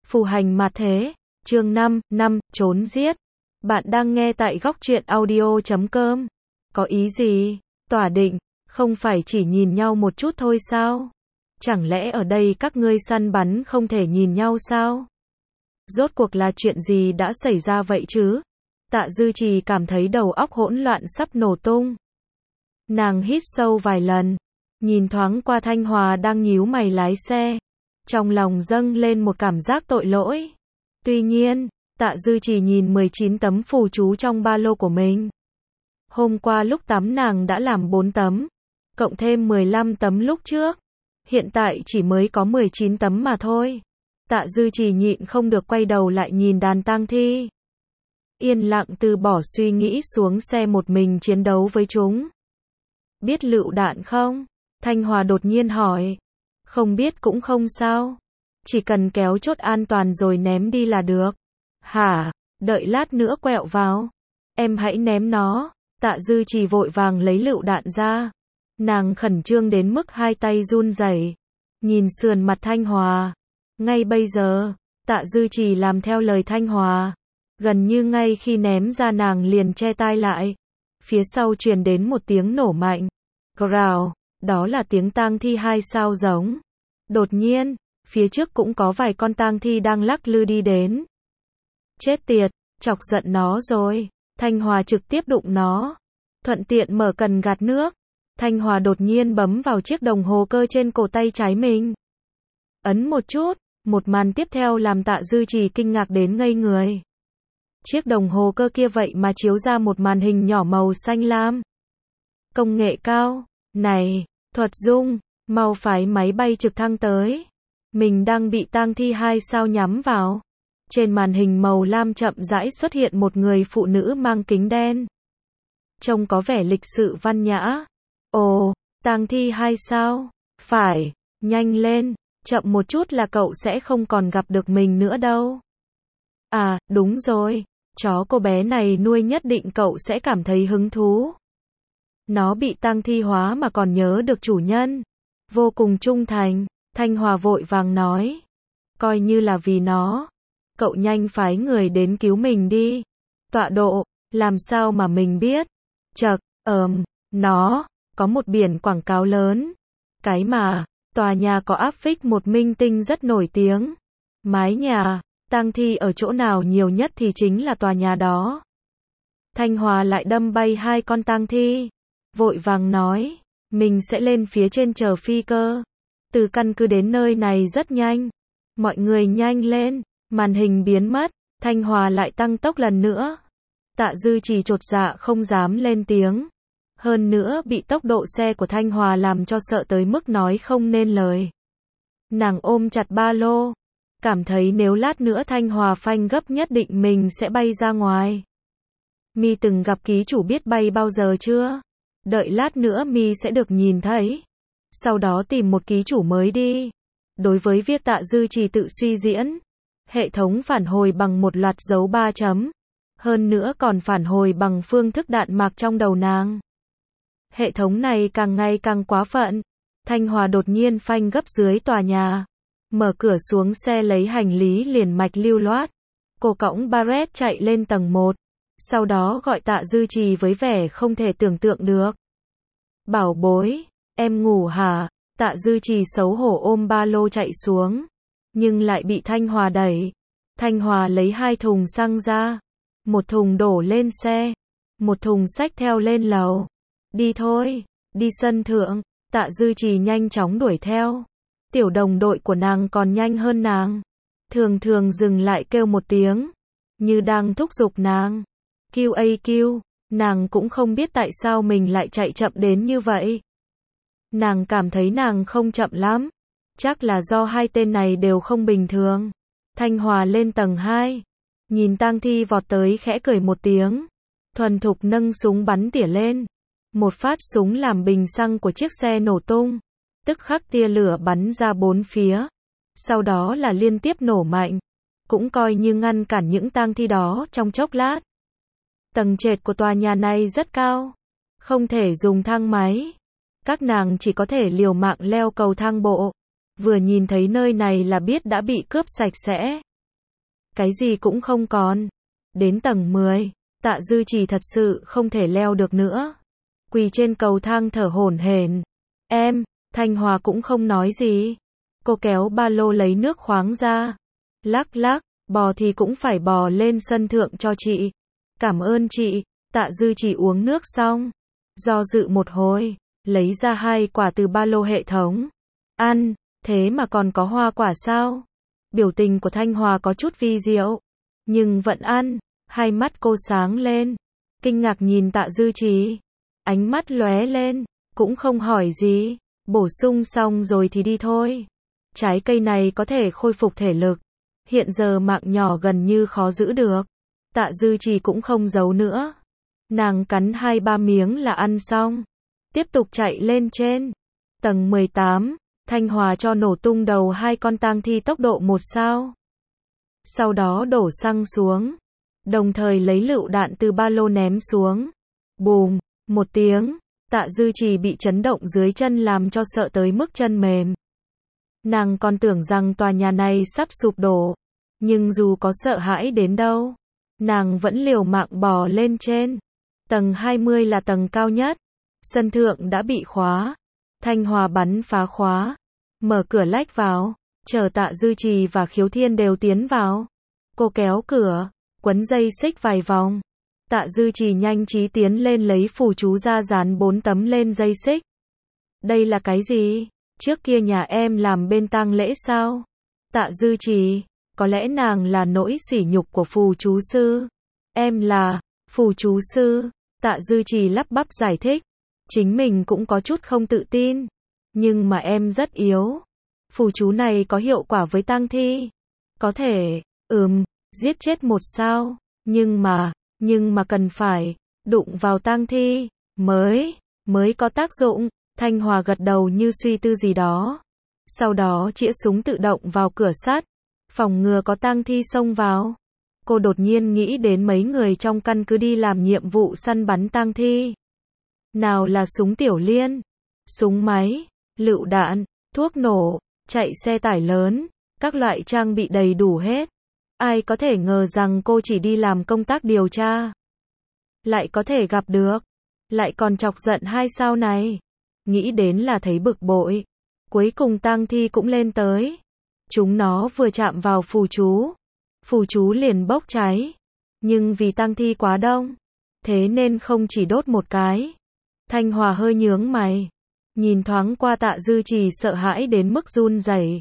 Phù hành mà thế, chương 5, trốn giết. Bạn đang nghe tại góc truyện audio.com. Có ý gì? Tỏa định, không phải chỉ nhìn nhau một chút thôi sao? Chẳng lẽ ở đây các ngươi săn bắn không thể nhìn nhau sao? Rốt cuộc là chuyện gì đã xảy ra vậy chứ? Tạ Dư Trì cảm thấy đầu óc hỗn loạn sắp nổ tung. Nàng hít sâu vài lần, nhìn thoáng qua Thanh Hòa đang nhíu mày lái xe. Trong lòng dâng lên một cảm giác tội lỗi. Tuy nhiên, Tạ Dư Trì nhìn 19 tấm phù chú trong ba lô của mình. Hôm qua lúc tắm nàng đã làm 4 tấm, cộng thêm 15 tấm lúc trước. Hiện tại chỉ mới có 19 tấm mà thôi. Tạ Dư Trì nhịn không được quay đầu lại nhìn đàn tang thi. Yên lặng từ bỏ suy nghĩ xuống xe một mình chiến đấu với chúng. Biết lựu đạn không? Thanh Hòa đột nhiên hỏi. Không biết cũng không sao. Chỉ cần kéo chốt an toàn rồi ném đi là được. Hả? Đợi lát nữa quẹo vào. Em hãy ném nó. Tạ Dư Trì vội vàng lấy lựu đạn ra. Nàng khẩn trương đến mức hai tay run rẩy. Nhìn sườn mặt Thanh Hòa. Ngay bây giờ, Tạ Dư Trì làm theo lời Thanh Hòa. Gần như ngay khi ném ra nàng liền che tai lại. Phía sau truyền đến một tiếng nổ mạnh. Growl, đó là tiếng tang thi 2 sao giống. Đột nhiên, phía trước cũng có vài con tang thi đang lắc lư đi đến. Chết tiệt, chọc giận nó rồi. Thanh Hòa trực tiếp đụng nó. Thuận tiện mở cần gạt nước. Thanh Hòa đột nhiên bấm vào chiếc đồng hồ cơ trên cổ tay trái mình. Ấn một chút, một màn tiếp theo làm Tạ Dư Trì kinh ngạc đến ngây người. Chiếc đồng hồ cơ kia vậy mà chiếu ra một màn hình nhỏ màu xanh lam. Công nghệ cao, này, Thuật Dung, mau phái máy bay trực thăng tới. Mình đang bị tang thi 2 sao nhắm vào. Trên màn hình màu lam chậm rãi xuất hiện một người phụ nữ mang kính đen. Trông có vẻ lịch sự văn nhã. Ồ, tang thi 2 sao? Phải, nhanh lên, chậm một chút là cậu sẽ không còn gặp được mình nữa đâu. À, đúng rồi, chó cô bé này nuôi nhất định cậu sẽ cảm thấy hứng thú. Nó bị tang thi hóa mà còn nhớ được chủ nhân. Vô cùng trung thành, Thanh Hòa vội vàng nói. Coi như là vì nó. Cậu nhanh phái người đến cứu mình đi. Tọa độ, làm sao mà mình biết? Chậc, nó, có một biển quảng cáo lớn. Cái mà, tòa nhà có áp phích một minh tinh rất nổi tiếng. Mái nhà, tang thi ở chỗ nào nhiều nhất thì chính là tòa nhà đó. Thanh Hòa lại đâm bay 2 con tang thi. Vội vàng nói, mình sẽ lên phía trên chờ phi cơ. Từ căn cứ đến nơi này rất nhanh. Mọi người nhanh lên, màn hình biến mất, Thanh Hòa lại tăng tốc lần nữa. Tạ Dư Trì chột dạ không dám lên tiếng. Hơn nữa bị tốc độ xe của Thanh Hòa làm cho sợ tới mức nói không nên lời. Nàng ôm chặt ba lô. Cảm thấy nếu lát nữa Thanh Hòa phanh gấp nhất định mình sẽ bay ra ngoài. Mi từng gặp ký chủ biết bay bao giờ chưa? Đợi lát nữa Mi sẽ được nhìn thấy. Sau đó tìm một ký chủ mới đi. Đối với việc Tạ Dư Trì tự suy diễn, hệ thống phản hồi bằng một loạt dấu 3 chấm. Hơn nữa còn phản hồi bằng phương thức đạn mạc trong đầu nàng. Hệ thống này càng ngày càng quá phận. Thanh Hòa đột nhiên phanh gấp dưới tòa nhà. Mở cửa xuống xe lấy hành lý liền mạch lưu loát. Cô cõng Barret chạy lên tầng 1. Sau đó gọi Tạ Dư Trì với vẻ không thể tưởng tượng được. Bảo bối, em ngủ hả? Tạ Dư Trì xấu hổ ôm ba lô chạy xuống. Nhưng lại bị Thanh Hòa đẩy. Thanh Hòa lấy 2 thùng xăng ra. Một thùng đổ lên xe. Một thùng xách theo lên lầu. Đi thôi, đi sân thượng. Tạ Dư Trì nhanh chóng đuổi theo. Tiểu đồng đội của nàng còn nhanh hơn nàng. Thường thường dừng lại kêu một tiếng. Như đang thúc giục nàng. QAQ, nàng cũng không biết tại sao mình lại chạy chậm đến như vậy. Nàng cảm thấy nàng không chậm lắm. Chắc là do 2 tên này đều không bình thường. Thanh Hòa lên tầng 2. Nhìn tang thi vọt tới khẽ cười một tiếng. Thuần thục nâng súng bắn tỉa lên. Một phát súng làm bình xăng của chiếc xe nổ tung. Tức khắc tia lửa bắn ra 4 phía. Sau đó là liên tiếp nổ mạnh. Cũng coi như ngăn cản những tang thi đó trong chốc lát. Tầng trệt của tòa nhà này rất cao. Không thể dùng thang máy. Các nàng chỉ có thể liều mạng leo cầu thang bộ. Vừa nhìn thấy nơi này là biết đã bị cướp sạch sẽ. cái gì cũng không còn. Đến tầng 10, Tạ Dư Trì thật sự không thể leo được nữa. Quỳ trên cầu thang thở hổn hển. Em, Thanh Hòa cũng không nói gì. Cô kéo ba lô lấy nước khoáng ra. Lắc lắc, bò thì cũng phải bò lên sân thượng cho chị. Cảm ơn chị. Tạ Dư Trì uống nước xong. Do dự một hồi, lấy ra 2 quả từ ba lô hệ thống. Ăn, thế mà còn có hoa quả sao? Biểu tình của Thanh Hòa có chút vi diệu, nhưng vẫn ăn. Hai mắt cô sáng lên, kinh ngạc nhìn Tạ Dư Trì. Ánh mắt lóe lên, cũng không hỏi gì, bổ sung xong rồi thì đi thôi. Trái cây này có thể khôi phục thể lực, hiện giờ mạng nhỏ gần như khó giữ được. Tạ Dư Trì cũng không giấu nữa. Nàng cắn 2-3 miếng là ăn xong, tiếp tục chạy lên trên. Tầng 18, Thanh Hòa cho nổ tung đầu 2 con tang thi tốc độ 1 sao. Sau đó đổ xăng xuống, đồng thời lấy lựu đạn từ ba lô ném xuống. Bùm, một tiếng, Tạ Dư Trì bị chấn động dưới chân làm cho sợ tới mức chân mềm. Nàng còn tưởng rằng tòa nhà này sắp sụp đổ, nhưng dù có sợ hãi đến đâu, nàng vẫn liều mạng bò lên trên. Tầng 20 là tầng cao nhất, sân thượng đã bị khóa. Thanh Hòa bắn phá khóa, mở cửa lách vào, chờ Tạ Dư Trì và Khiếu Thiên đều tiến vào. Cô kéo cửa, quấn dây xích vài vòng. Tạ Dư Trì nhanh trí tiến lên lấy phù chú ra dán 4 tấm lên dây xích. Đây là cái gì? Trước kia nhà em làm bên tang lễ sao? Tạ Dư Trì, có lẽ nàng là nỗi sỉ nhục của phù chú sư. Em là phù chú sư. Tạ Dư Trì lắp bắp giải thích. Chính mình cũng có chút không tự tin. Nhưng mà em rất yếu. Phù chú này có hiệu quả với tang thi. Có thể, giết chết một sao. Nhưng mà cần phải đụng vào tang thi mới có tác dụng. Thanh Hòa gật đầu như suy tư gì đó. Sau đó chĩa súng tự động vào cửa sắt, phòng ngừa có tang thi xông vào. Cô đột nhiên nghĩ đến mấy người trong căn cứ đi làm nhiệm vụ săn bắn tang thi. Nào là súng tiểu liên, súng máy, lựu đạn, thuốc nổ, chạy xe tải lớn, các loại trang bị đầy đủ hết. Ai có thể ngờ rằng cô chỉ đi làm công tác điều tra, lại có thể gặp được, lại còn chọc giận 2 sao này. Nghĩ đến là thấy bực bội. Cuối cùng tang thi cũng lên tới. Chúng nó vừa chạm vào phù chú liền bốc cháy. Nhưng vì tang thi quá đông, thế nên không chỉ đốt một cái. Thanh Hòa hơi nhướng mày, nhìn thoáng qua Tạ Dư Trì sợ hãi đến mức run rẩy.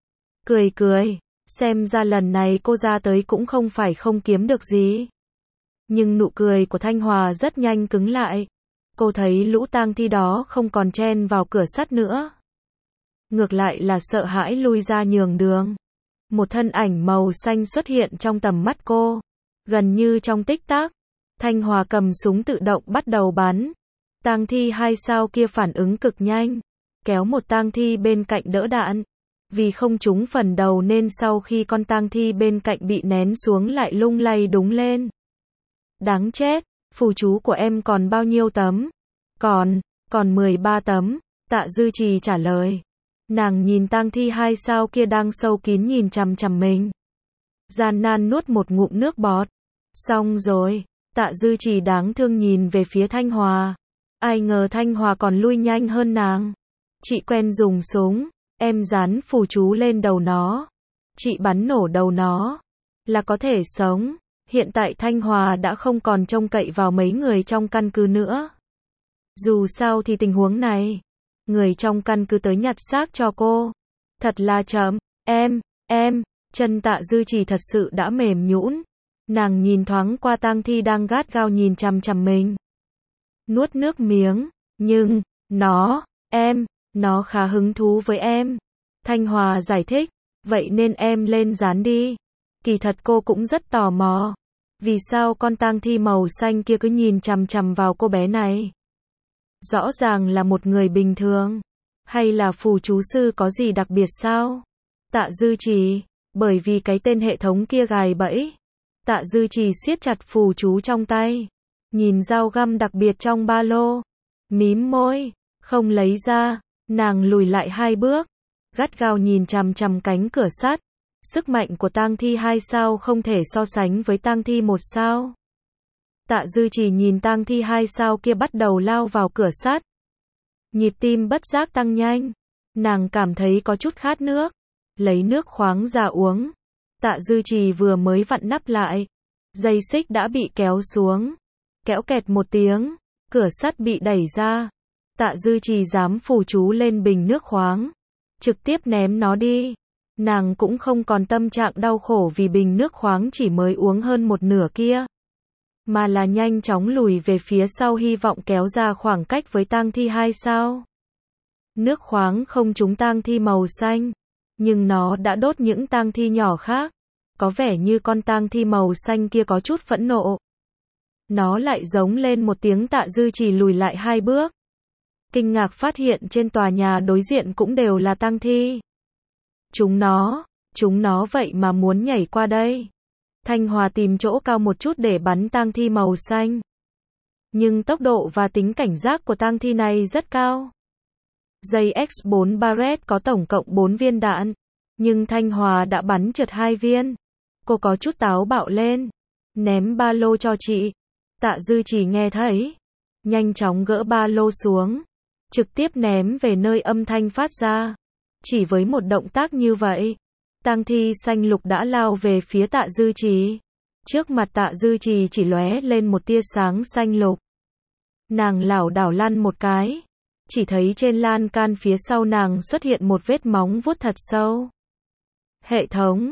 Cười, xem ra lần này cô ra tới cũng không phải không kiếm được gì. Nhưng nụ cười của Thanh Hòa rất nhanh cứng lại. Cô thấy lũ tang thi đó không còn chen vào cửa sắt nữa. Ngược lại là sợ hãi lui ra nhường đường. Một thân ảnh màu xanh xuất hiện trong tầm mắt cô. Gần như trong tích tắc, Thanh Hòa cầm súng tự động bắt đầu bắn. Tang thi 2 sao kia phản ứng cực nhanh, kéo một tang thi bên cạnh đỡ đạn. Vì không trúng phần đầu nên sau khi con tang thi bên cạnh bị nén xuống lại lung lay đúng lên. Đáng chết, phù chú của em còn bao nhiêu tấm? Còn 13 tấm, Tạ Dư Trì trả lời. Nàng nhìn tang thi 2 sao kia đang sâu kín nhìn chằm chằm mình. Gian nan nuốt một ngụm nước bọt. Xong rồi, Tạ Dư Trì đáng thương nhìn về phía Thanh Hòa. Ai ngờ Thanh Hòa còn lui nhanh hơn nàng. Chị quen dùng súng, em dán phù chú lên đầu nó. Chị bắn nổ đầu nó, là có thể sống. Hiện tại Thanh Hòa đã không còn trông cậy vào mấy người trong căn cứ nữa. Dù sao thì tình huống này, người trong căn cứ tới nhặt xác cho cô. Thật là chậm, em, chân Tạ Dư Trì thật sự đã mềm nhũn. Nàng nhìn thoáng qua tang thi đang gắt gao nhìn chằm chằm mình. Nuốt nước miếng, nhưng, nó khá hứng thú với em. Thanh Hòa giải thích, vậy nên em lên dán đi. Kỳ thật cô cũng rất tò mò. Vì sao con tang thi màu xanh kia cứ nhìn chằm chằm vào cô bé này? Rõ ràng là một người bình thường. Hay là phù chú sư có gì đặc biệt sao? Tạ Dư Trì, bởi vì cái tên hệ thống kia gài bẫy. Tạ Dư Trì siết chặt phù chú trong tay. Nhìn dao găm đặc biệt trong ba lô. Mím môi, không lấy ra. Nàng lùi lại 2 bước. Gắt gao nhìn chằm chằm cánh cửa sắt. Sức mạnh của tang thi 2 sao không thể so sánh với tang thi 1 sao. Tạ Dư Trì nhìn tang thi 2 sao kia bắt đầu lao vào cửa sắt. Nhịp tim bất giác tăng nhanh. Nàng cảm thấy có chút khát nước. Lấy nước khoáng ra uống. Tạ Dư Trì vừa mới vặn nắp lại. Dây xích đã bị kéo xuống. Kéo kẹt một tiếng. Cửa sắt bị đẩy ra. Tạ Dư Trì dám phù chú lên bình nước khoáng. Trực tiếp ném nó đi. Nàng cũng không còn tâm trạng đau khổ vì bình nước khoáng chỉ mới uống hơn một nửa kia. Mà là nhanh chóng lùi về phía sau hy vọng kéo ra khoảng cách với tang thi 2 sao. Nước khoáng không trúng tang thi màu xanh. Nhưng nó đã đốt những tang thi nhỏ khác. Có vẻ như con tang thi màu xanh kia có chút phẫn nộ. Nó lại giống lên một tiếng. Tạ Dư Trì lùi lại 2 bước. Kinh ngạc phát hiện trên tòa nhà đối diện cũng đều là tang thi. Chúng nó vậy mà muốn nhảy qua đây. Thanh Hòa tìm chỗ cao một chút để bắn tang thi màu xanh. Nhưng tốc độ và tính cảnh giác của tang thi này rất cao. Dây X4 Barrett có tổng cộng 4 viên đạn. Nhưng Thanh Hòa đã bắn trượt 2 viên. Cô có chút táo bạo lên. Ném ba lô cho chị. Tạ Dư Trì nghe thấy. Nhanh chóng gỡ ba lô xuống. Trực tiếp ném về nơi âm thanh phát ra. Chỉ với một động tác như vậy. Tang thi xanh lục đã lao về phía Tạ Dư Trì. Trước mặt Tạ Dư Trì chỉ lóe lên một tia sáng xanh lục. Nàng lảo đảo lăn một cái. Chỉ thấy trên lan can phía sau nàng xuất hiện một vết móng vuốt thật sâu. Hệ thống,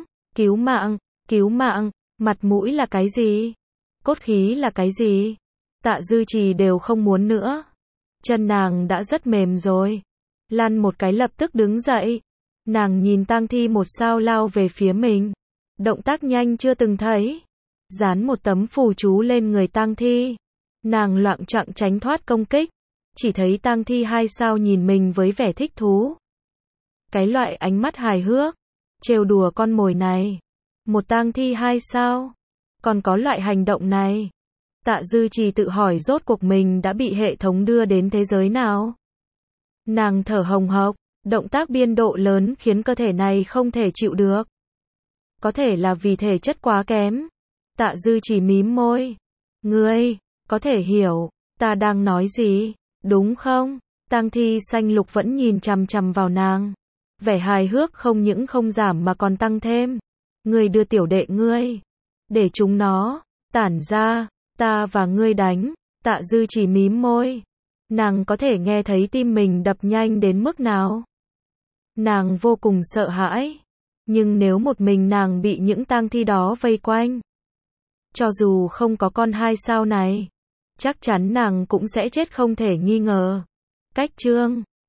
cứu mạng, mặt mũi là cái gì? Cốt khí là cái gì? Tạ Dư Trì đều không muốn nữa. Chân nàng đã rất mềm rồi. Lăn một cái lập tức đứng dậy. Nàng nhìn tang thi 1 sao lao về phía mình. Động tác nhanh chưa từng thấy. Dán một tấm phù chú lên người tang thi. Nàng loạng choạng tránh thoát công kích. Chỉ thấy tang thi 2 sao nhìn mình với vẻ thích thú. Cái loại ánh mắt hài hước. Trêu đùa con mồi này. Một tang thi 2 sao. Còn có loại hành động này. Tạ Dư Trì tự hỏi rốt cuộc mình đã bị hệ thống đưa đến thế giới nào. Nàng thở hồng hộc. Động tác biên độ lớn khiến cơ thể này không thể chịu được. Có thể là vì thể chất quá kém. Tạ Dư Trì mím môi. Ngươi, có thể hiểu, ta đang nói gì, đúng không? Tang thi xanh lục vẫn nhìn chằm chằm vào nàng. Vẻ hài hước không những không giảm mà còn tăng thêm. Ngươi đưa tiểu đệ ngươi. Để chúng nó tản ra, ta và ngươi đánh. Tạ Dư Trì mím môi. Nàng có thể nghe thấy tim mình đập nhanh đến mức nào. Nàng vô cùng sợ hãi. Nhưng nếu một mình nàng bị những tang thi đó vây quanh. Cho dù không có con 2 sao này. Chắc chắn nàng cũng sẽ chết không thể nghi ngờ. Cách chương